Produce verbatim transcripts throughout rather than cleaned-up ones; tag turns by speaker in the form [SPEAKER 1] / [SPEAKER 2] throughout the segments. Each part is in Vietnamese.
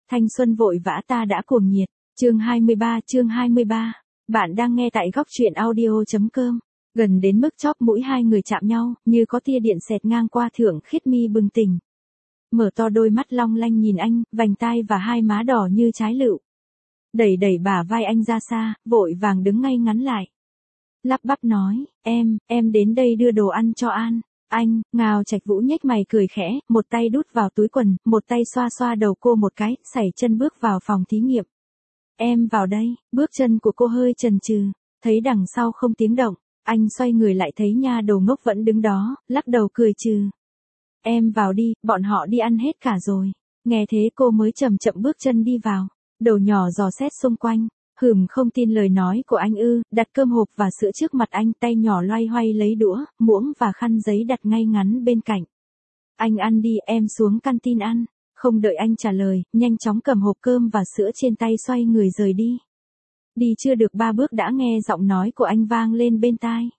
[SPEAKER 1] Thanh xuân vội vã ta đã cuồng nhiệt. Chương hai mươi ba, chương hai mươi ba. Bạn đang nghe tại góc truyện audio chấm com. Gần đến mức chóp mũi hai người chạm nhau, như có tia điện xẹt ngang qua, Thượng Khiết Mi bừng tỉnh. Mở to đôi mắt long lanh nhìn anh, vành tai và hai má đỏ như trái lựu. Đẩy đẩy bả vai anh ra xa, vội vàng đứng ngay ngắn lại. Lắp bắp nói, em, em đến đây đưa đồ ăn cho An. Anh, Ngao Trạch Vũ nhếch mày cười khẽ, một tay đút vào túi quần, một tay xoa xoa đầu cô một cái, sải chân bước vào phòng thí nghiệm. Em vào đây, bước chân của cô hơi chần chừ, thấy đằng sau không tiếng động, anh xoay người lại thấy nha đầu ngốc vẫn đứng đó, lắc đầu cười trừ. Em vào đi, bọn họ đi ăn hết cả rồi. Nghe thế cô mới chậm chậm bước chân đi vào, đầu nhỏ dò xét xung quanh. Hửm không tin lời nói của anh ư, đặt cơm hộp và sữa trước mặt anh, tay nhỏ loay hoay lấy đũa, muỗng và khăn giấy đặt ngay ngắn bên cạnh. Anh ăn đi, em xuống canteen ăn. Không đợi anh trả lời, nhanh chóng cầm hộp cơm và sữa trên tay xoay người rời đi. Đi chưa được ba bước đã nghe giọng nói của anh vang lên bên tai.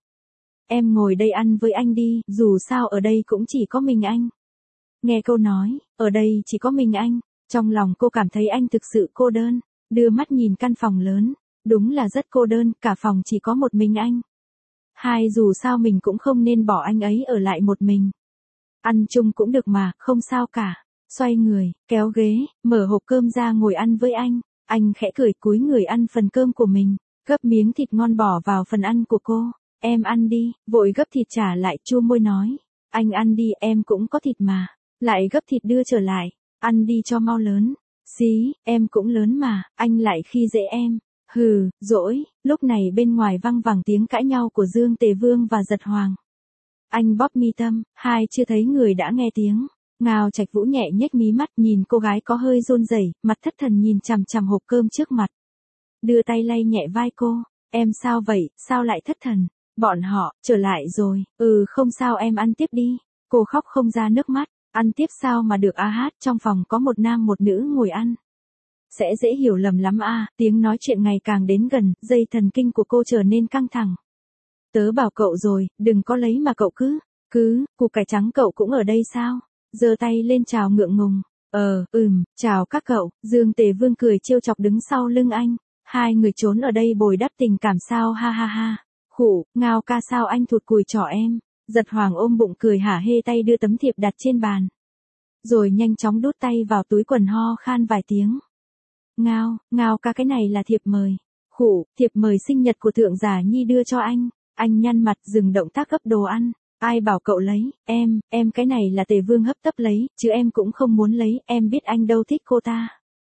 [SPEAKER 1] Em ngồi đây ăn với anh đi, dù sao ở đây cũng chỉ có mình anh. Nghe câu nói, ở đây chỉ có mình anh, trong lòng cô cảm thấy anh thực sự cô đơn. Đưa mắt nhìn căn phòng lớn, đúng là rất cô đơn, cả phòng chỉ có một mình anh. Hai, dù sao mình cũng không nên bỏ anh ấy ở lại một mình. Ăn chung cũng được mà, không sao cả. Xoay người, kéo ghế, mở hộp cơm ra ngồi ăn với anh. Anh khẽ cười cúi người ăn phần cơm của mình, gấp miếng thịt ngon bỏ vào phần ăn của cô. Em ăn đi, vội gấp thịt trả lại, chua môi nói. Anh ăn đi, em cũng có thịt mà. Lại gấp thịt đưa trở lại, ăn đi cho mau lớn. Xí, em cũng lớn mà, anh lại khi dễ em. Hừ, dỗi, lúc này bên ngoài văng vẳng tiếng cãi nhau của Dương Tề Vương và Giật Hoàng. Anh bóp mi tâm, hai chưa thấy người đã nghe tiếng. Ngao Trạch Vũ nhẹ nhếch mí mắt nhìn cô gái có hơi run rẩy, mặt thất thần nhìn chằm chằm hộp cơm trước mặt. Đưa tay lay nhẹ vai cô, em sao vậy, sao lại thất thần? Bọn họ, trở lại rồi, ừ không sao em ăn tiếp đi. Cô khóc không ra nước mắt. Ăn tiếp sao mà được a hát, trong phòng có một nam một nữ ngồi ăn. Sẽ dễ hiểu lầm lắm a à, tiếng nói chuyện ngày càng đến gần, dây thần kinh của cô trở nên căng thẳng. Tớ bảo cậu rồi, đừng có lấy mà cậu cứ, cứ, củ cải trắng cậu cũng ở đây sao? Giơ tay lên chào ngượng ngùng, ờ, ừm, chào các cậu, Dương Tề Vương cười trêu chọc đứng sau lưng anh. Hai người trốn ở đây bồi đắp tình cảm sao ha ha ha, khụ, Ngao ca sao anh thụt cùi trỏ em. Giật Hoàng ôm bụng cười hả hê tay đưa tấm thiệp đặt trên bàn. Rồi nhanh chóng đút tay vào túi quần ho khan vài tiếng. Ngao, Ngao ca cái này là thiệp mời. Khụ, thiệp mời sinh nhật của Thượng Giả Nhi đưa cho anh. Anh nhăn mặt dừng động tác gấp đồ ăn. Ai bảo cậu lấy, em, em cái này là Tề Vương hấp tấp lấy, chứ em cũng không muốn lấy, em biết anh đâu thích cô ta.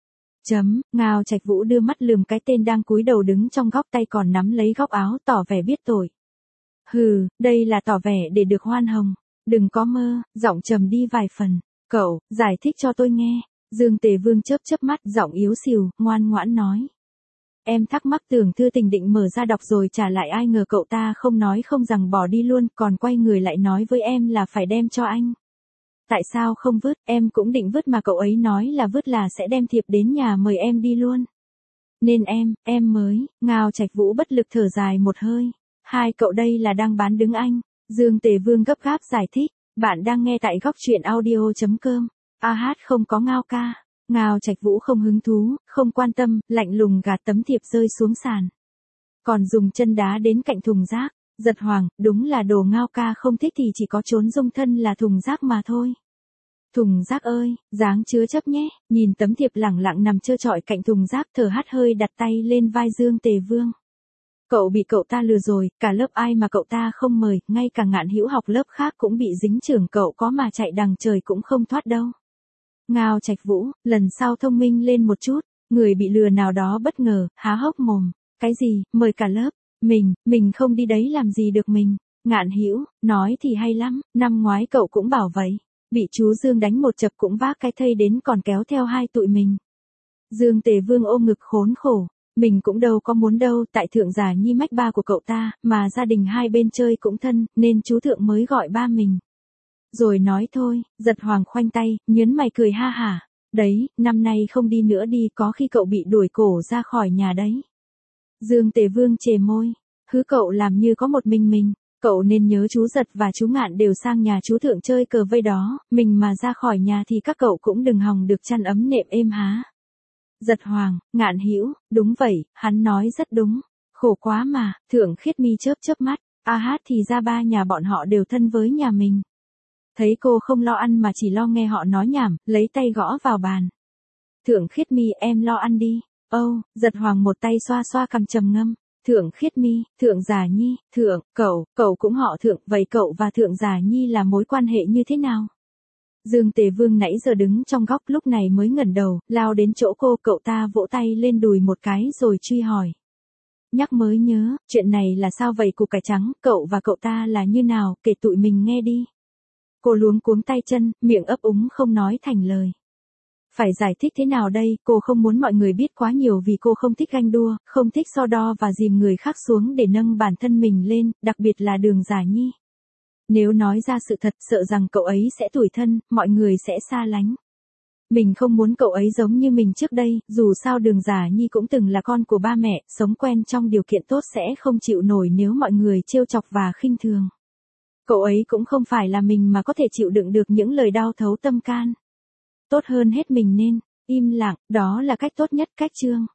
[SPEAKER 1] Chấm, Ngao Trạch Vũ đưa mắt lườm cái tên đang cúi đầu đứng trong góc, tay còn nắm lấy góc áo tỏ vẻ biết tội. Hừ, đây là tỏ vẻ để được hoan hồng. Đừng có mơ, giọng trầm đi vài phần. Cậu, giải thích cho tôi nghe. Dương Tề Vương chớp chớp mắt, giọng yếu xìu, ngoan ngoãn nói. Em thắc mắc tưởng thư tình định mở ra đọc rồi trả lại, ai ngờ cậu ta không nói không rằng bỏ đi luôn, còn quay người lại nói với em là phải đem cho anh. Tại sao không vứt, em cũng định vứt mà cậu ấy nói là vứt là sẽ đem thiệp đến nhà mời em đi luôn. Nên em, em mới, Ngao Trạch Vũ bất lực thở dài một hơi. Hai cậu đây là đang bán đứng anh. Dương Tề Vương gấp gáp giải thích. Bạn đang nghe tại góc truyện audio chấm com. A hát không có Ngao ca. Ngao Trạch Vũ không hứng thú, không quan tâm, lạnh lùng gạt tấm thiệp rơi xuống sàn. Còn dùng chân đá đến cạnh thùng rác. Giật Hoàng, đúng là đồ Ngao ca không thích thì chỉ có trốn dung thân là thùng rác mà thôi. Thùng rác ơi, dáng chứa chấp nhé. Nhìn tấm thiệp lẳng lặng nằm trơ trọi cạnh thùng rác, thở hắt hơi đặt tay lên vai Dương Tề Vương. Cậu bị cậu ta lừa rồi, cả lớp ai mà cậu ta không mời, ngay cả Ngạn Hữu học lớp khác cũng bị dính, trưởng cậu có mà chạy đằng trời cũng không thoát đâu. Ngao Trạch Vũ, lần sau thông minh lên một chút, người bị lừa nào đó bất ngờ, há hốc mồm, cái gì, mời cả lớp, mình, mình không đi đấy làm gì được mình. Ngạn Hữu, nói thì hay lắm, năm ngoái cậu cũng bảo vậy, bị chú Dương đánh một chập cũng vác cái thây đến còn kéo theo hai tụi mình. Dương Tề Vương ôm ngực khốn khổ. Mình cũng đâu có muốn đâu, tại Thượng Giả Nhi mách ba của cậu ta, mà gia đình hai bên chơi cũng thân, nên chú Thượng mới gọi ba mình. Rồi nói thôi, Giật Hoàng khoanh tay, nhớn mày cười ha hả. Đấy, năm nay không đi nữa đi, có khi cậu bị đuổi cổ ra khỏi nhà đấy. Dương Tề Vương chề môi, hứ cậu làm như có một mình mình, cậu nên nhớ chú Giật và chú Ngạn đều sang nhà chú Thượng chơi cờ vây đó, mình mà ra khỏi nhà thì các cậu cũng đừng hòng được chăn ấm nệm êm há. Giật Hoàng, Ngạn Hữu, đúng vậy, hắn nói rất đúng. Khổ quá mà, Thượng Khiết Mi chớp chớp mắt, a hát thì ra ba nhà bọn họ đều thân với nhà mình. Thấy cô không lo ăn mà chỉ lo nghe họ nói nhảm, lấy tay gõ vào bàn. Thượng Khiết Mi, em lo ăn đi. Âu, Giật Hoàng một tay xoa xoa cằm trầm ngâm. Thượng Khiết Mi, Thượng Giả Nhi, Thượng, cậu, cậu cũng họ Thượng, vậy cậu và Thượng Giả Nhi là mối quan hệ như thế nào? Dương Tề Vương nãy giờ đứng trong góc lúc này mới ngẩng đầu, lao đến chỗ cô, cậu ta vỗ tay lên đùi một cái rồi truy hỏi. Nhắc mới nhớ, chuyện này là sao vậy củ cải trắng, cậu và cậu ta là như nào, kể tụi mình nghe đi. Cô luống cuống tay chân, miệng ấp úng không nói thành lời. Phải giải thích thế nào đây, cô không muốn mọi người biết quá nhiều vì cô không thích ganh đua, không thích so đo và dìm người khác xuống để nâng bản thân mình lên, đặc biệt là Đường Giả Nhi. Nếu nói ra sự thật sợ rằng cậu ấy sẽ tủi thân, mọi người sẽ xa lánh. Mình không muốn cậu ấy giống như mình trước đây, dù sao Đường Giả Nhi cũng từng là con của ba mẹ, sống quen trong điều kiện tốt sẽ không chịu nổi nếu mọi người trêu chọc và khinh thường. Cậu ấy cũng không phải là mình mà có thể chịu đựng được những lời đau thấu tâm can. Tốt hơn hết mình nên im lặng, đó là cách tốt nhất, cách Trương